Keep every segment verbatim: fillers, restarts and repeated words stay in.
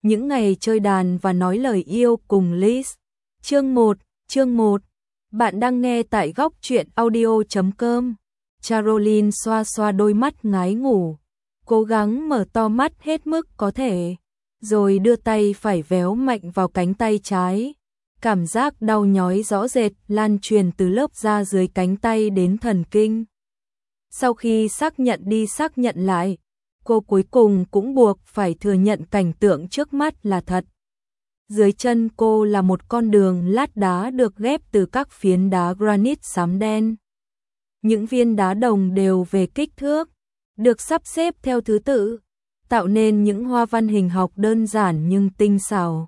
Những ngày chơi đàn và nói lời yêu cùng Liz. Chương một, chương một. Bạn đang nghe tại góc truyện audio chấm com. Caroline xoa xoa đôi mắt ngái ngủ, cố gắng mở to mắt hết mức có thể, rồi đưa tay phải véo mạnh vào cánh tay trái. Cảm giác đau nhói rõ rệt lan truyền từ lớp da dưới cánh tay đến thần kinh. Sau khi xác nhận đi xác nhận lại, cô cuối cùng cũng buộc phải thừa nhận cảnh tượng trước mắt là thật. Dưới chân cô là một con đường lát đá được ghép từ các phiến đá granite xám đen. Những viên đá đồng đều về kích thước, được sắp xếp theo thứ tự, tạo nên những hoa văn hình học đơn giản nhưng tinh xảo.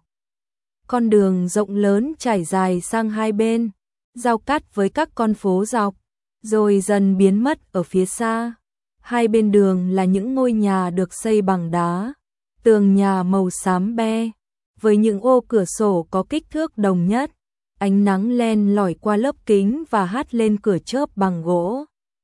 Con đường rộng lớn trải dài sang hai bên, giao cắt với các con phố dọc, rồi dần biến mất ở phía xa. Hai bên đường là những ngôi nhà được xây bằng đá, tường nhà màu xám be, với những ô cửa sổ có kích thước đồng nhất. Ánh nắng len lỏi qua lớp kính và hắt lên cửa chớp bằng gỗ.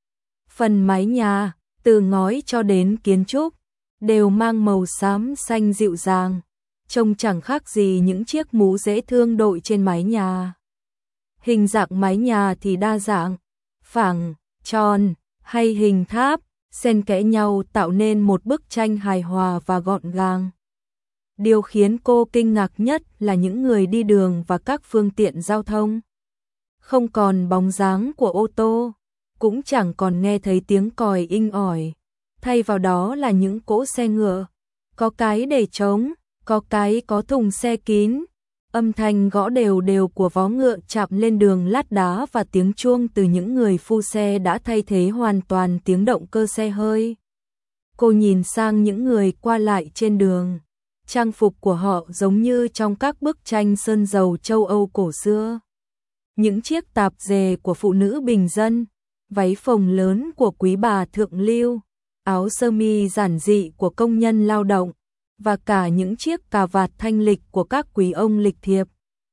Phần mái nhà, từ ngói cho đến kiến trúc, đều mang màu xám xanh dịu dàng, trông chẳng khác gì những chiếc mũ dễ thương đội trên mái nhà. Hình dạng mái nhà thì đa dạng, phẳng, tròn, hay hình tháp, xen kẽ nhau tạo nên một bức tranh hài hòa và gọn gàng. Điều khiến cô kinh ngạc nhất là những người đi đường và các phương tiện giao thông. Không còn bóng dáng của ô tô, cũng chẳng còn nghe thấy tiếng còi inh ỏi. Thay vào đó là những cỗ xe ngựa, có cái để trống, có cái có thùng xe kín. Âm thanh gõ đều đều của vó ngựa chạm lên đường lát đá và tiếng chuông từ những người phu xe đã thay thế hoàn toàn tiếng động cơ xe hơi. Cô nhìn sang những người qua lại trên đường. Trang phục của họ giống như trong các bức tranh sơn dầu châu Âu cổ xưa. Những chiếc tạp dề của phụ nữ bình dân, váy phồng lớn của quý bà thượng lưu, áo sơ mi giản dị của công nhân lao động, và cả những chiếc cà vạt thanh lịch của các quý ông lịch thiệp.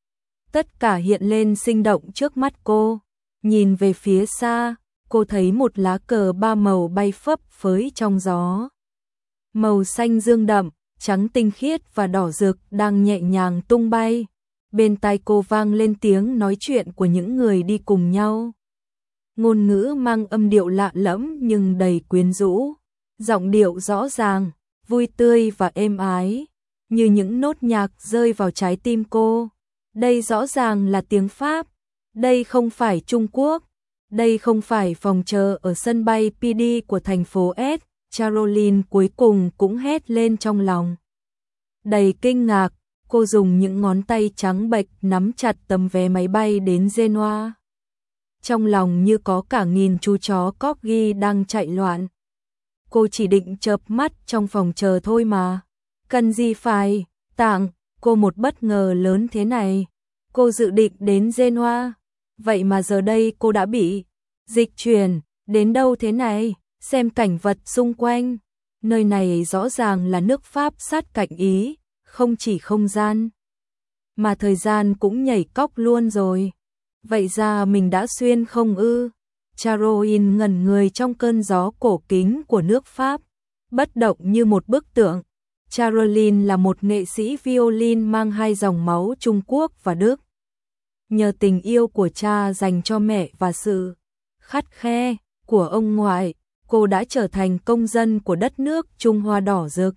Tất cả hiện lên sinh động trước mắt cô. Nhìn về phía xa, cô thấy một lá cờ ba màu bay phấp phới trong gió. Màu xanh dương đậm, trắng tinh khiết và đỏ rực đang nhẹ nhàng tung bay. Bên tai cô vang lên tiếng nói chuyện của những người đi cùng nhau. Ngôn ngữ mang âm điệu lạ lẫm nhưng đầy quyến rũ, giọng điệu rõ ràng, vui tươi và êm ái, như những nốt nhạc rơi vào trái tim cô. Đây rõ ràng là tiếng Pháp, đây không phải Trung Quốc, đây không phải phòng chờ ở sân bay pê đê của thành phố S. Caroline cuối cùng cũng hét lên trong lòng. Đầy kinh ngạc, cô dùng những ngón tay trắng bệch nắm chặt tấm vé máy bay đến Genoa. Trong lòng như có cả nghìn chú chó corgi đang chạy loạn. Cô chỉ định chợp mắt trong phòng chờ thôi mà. Cần gì phải tặng cô một bất ngờ lớn thế này. Cô dự định đến Genoa, vậy mà giờ đây cô đã bị dịch chuyển đến đâu thế này? Xem cảnh vật xung quanh, nơi này rõ ràng là nước Pháp sát cạnh Ý, không chỉ không gian, mà thời gian cũng nhảy cóc luôn rồi. Vậy ra mình đã xuyên không ư? Caroline ngẩn người trong cơn gió cổ kính của nước Pháp, bất động như một bức tượng. Caroline là một nghệ sĩ violin mang hai dòng máu Trung Quốc và Đức. Nhờ tình yêu của cha dành cho mẹ và sự khắt khe của ông ngoại, cô đã trở thành công dân của đất nước Trung Hoa đỏ rực.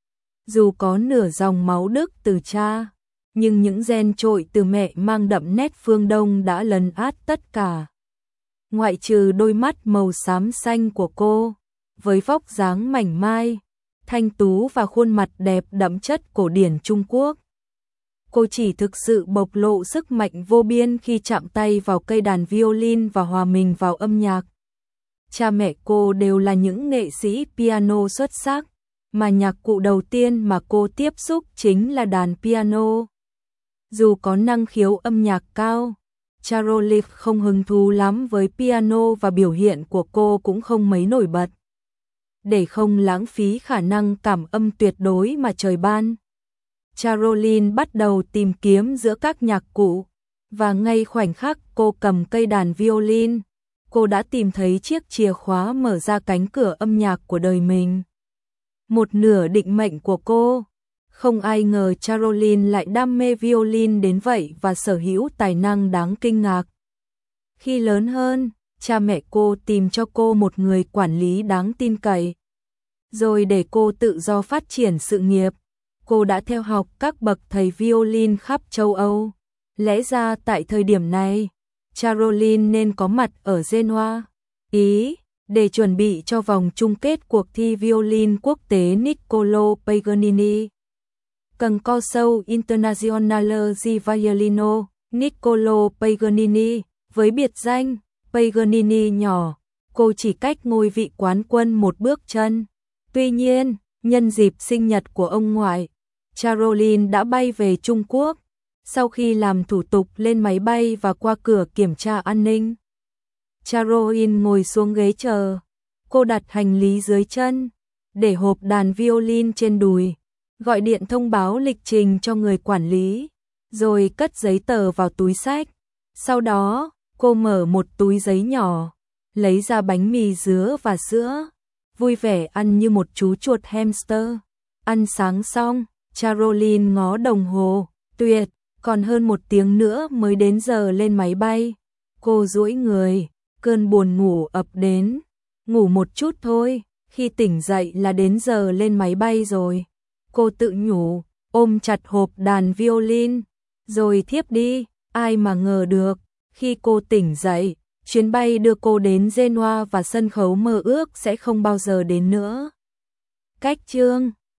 Dù có nửa dòng máu Đức từ cha, nhưng những gen trội từ mẹ mang đậm nét phương Đông đã lấn át tất cả. Ngoại trừ đôi mắt màu xám xanh của cô, với vóc dáng mảnh mai, thanh tú và khuôn mặt đẹp đậm chất cổ điển Trung Quốc. Cô chỉ thực sự bộc lộ sức mạnh vô biên khi chạm tay vào cây đàn violin và hòa mình vào âm nhạc. Cha mẹ cô đều là những nghệ sĩ piano xuất sắc, mà nhạc cụ đầu tiên mà cô tiếp xúc chính là đàn piano. Dù có năng khiếu âm nhạc cao, Caroline không hứng thú lắm với piano và biểu hiện của cô cũng không mấy nổi bật. Để không lãng phí khả năng cảm âm tuyệt đối mà trời ban, Caroline bắt đầu tìm kiếm giữa các nhạc cụ, và ngay khoảnh khắc cô cầm cây đàn violin, cô đã tìm thấy chiếc chìa khóa mở ra cánh cửa âm nhạc của đời mình. Một nửa định mệnh của cô Không ai ngờ Caroline lại đam mê violin đến vậy và sở hữu tài năng đáng kinh ngạc. Khi lớn hơn, cha mẹ cô tìm cho cô một người quản lý đáng tin cậy, rồi để cô tự do phát triển sự nghiệp. Cô đã theo học các bậc thầy violin khắp châu Âu. Lẽ ra tại thời điểm này, Caroline nên có mặt ở Genoa, Ý, để chuẩn bị cho vòng chung kết cuộc thi violin quốc tế Niccolò Paganini. Concorso Internazionale di Violino, Niccolò Paganini, với biệt danh Paganini nhỏ, cô chỉ cách ngôi vị quán quân một bước chân. Tuy nhiên, nhân dịp sinh nhật của ông ngoại, Caroline đã bay về Trung Quốc. Sau khi làm thủ tục lên máy bay và qua cửa kiểm tra an ninh, Caroline ngồi xuống ghế chờ. Cô đặt hành lý dưới chân, để hộp đàn violin trên đùi, gọi điện thông báo lịch trình cho người quản lý, rồi cất giấy tờ vào túi xách. Sau đó, cô mở một túi giấy nhỏ, lấy ra bánh mì dứa và sữa, vui vẻ ăn như một chú chuột hamster. Ăn sáng xong, Caroline ngó đồng hồ, tuyệt, còn hơn một tiếng nữa mới đến giờ lên máy bay. Cô duỗi người, cơn buồn ngủ ập đến. Ngủ một chút thôi, khi tỉnh dậy là đến giờ lên máy bay rồi. Cô tự nhủ, ôm chặt hộp đàn violin, rồi thiếp đi. Ai mà ngờ được, khi cô tỉnh dậy, chuyến bay đưa cô đến Genoa và sân khấu mơ ước sẽ không bao giờ đến nữa. Cách chương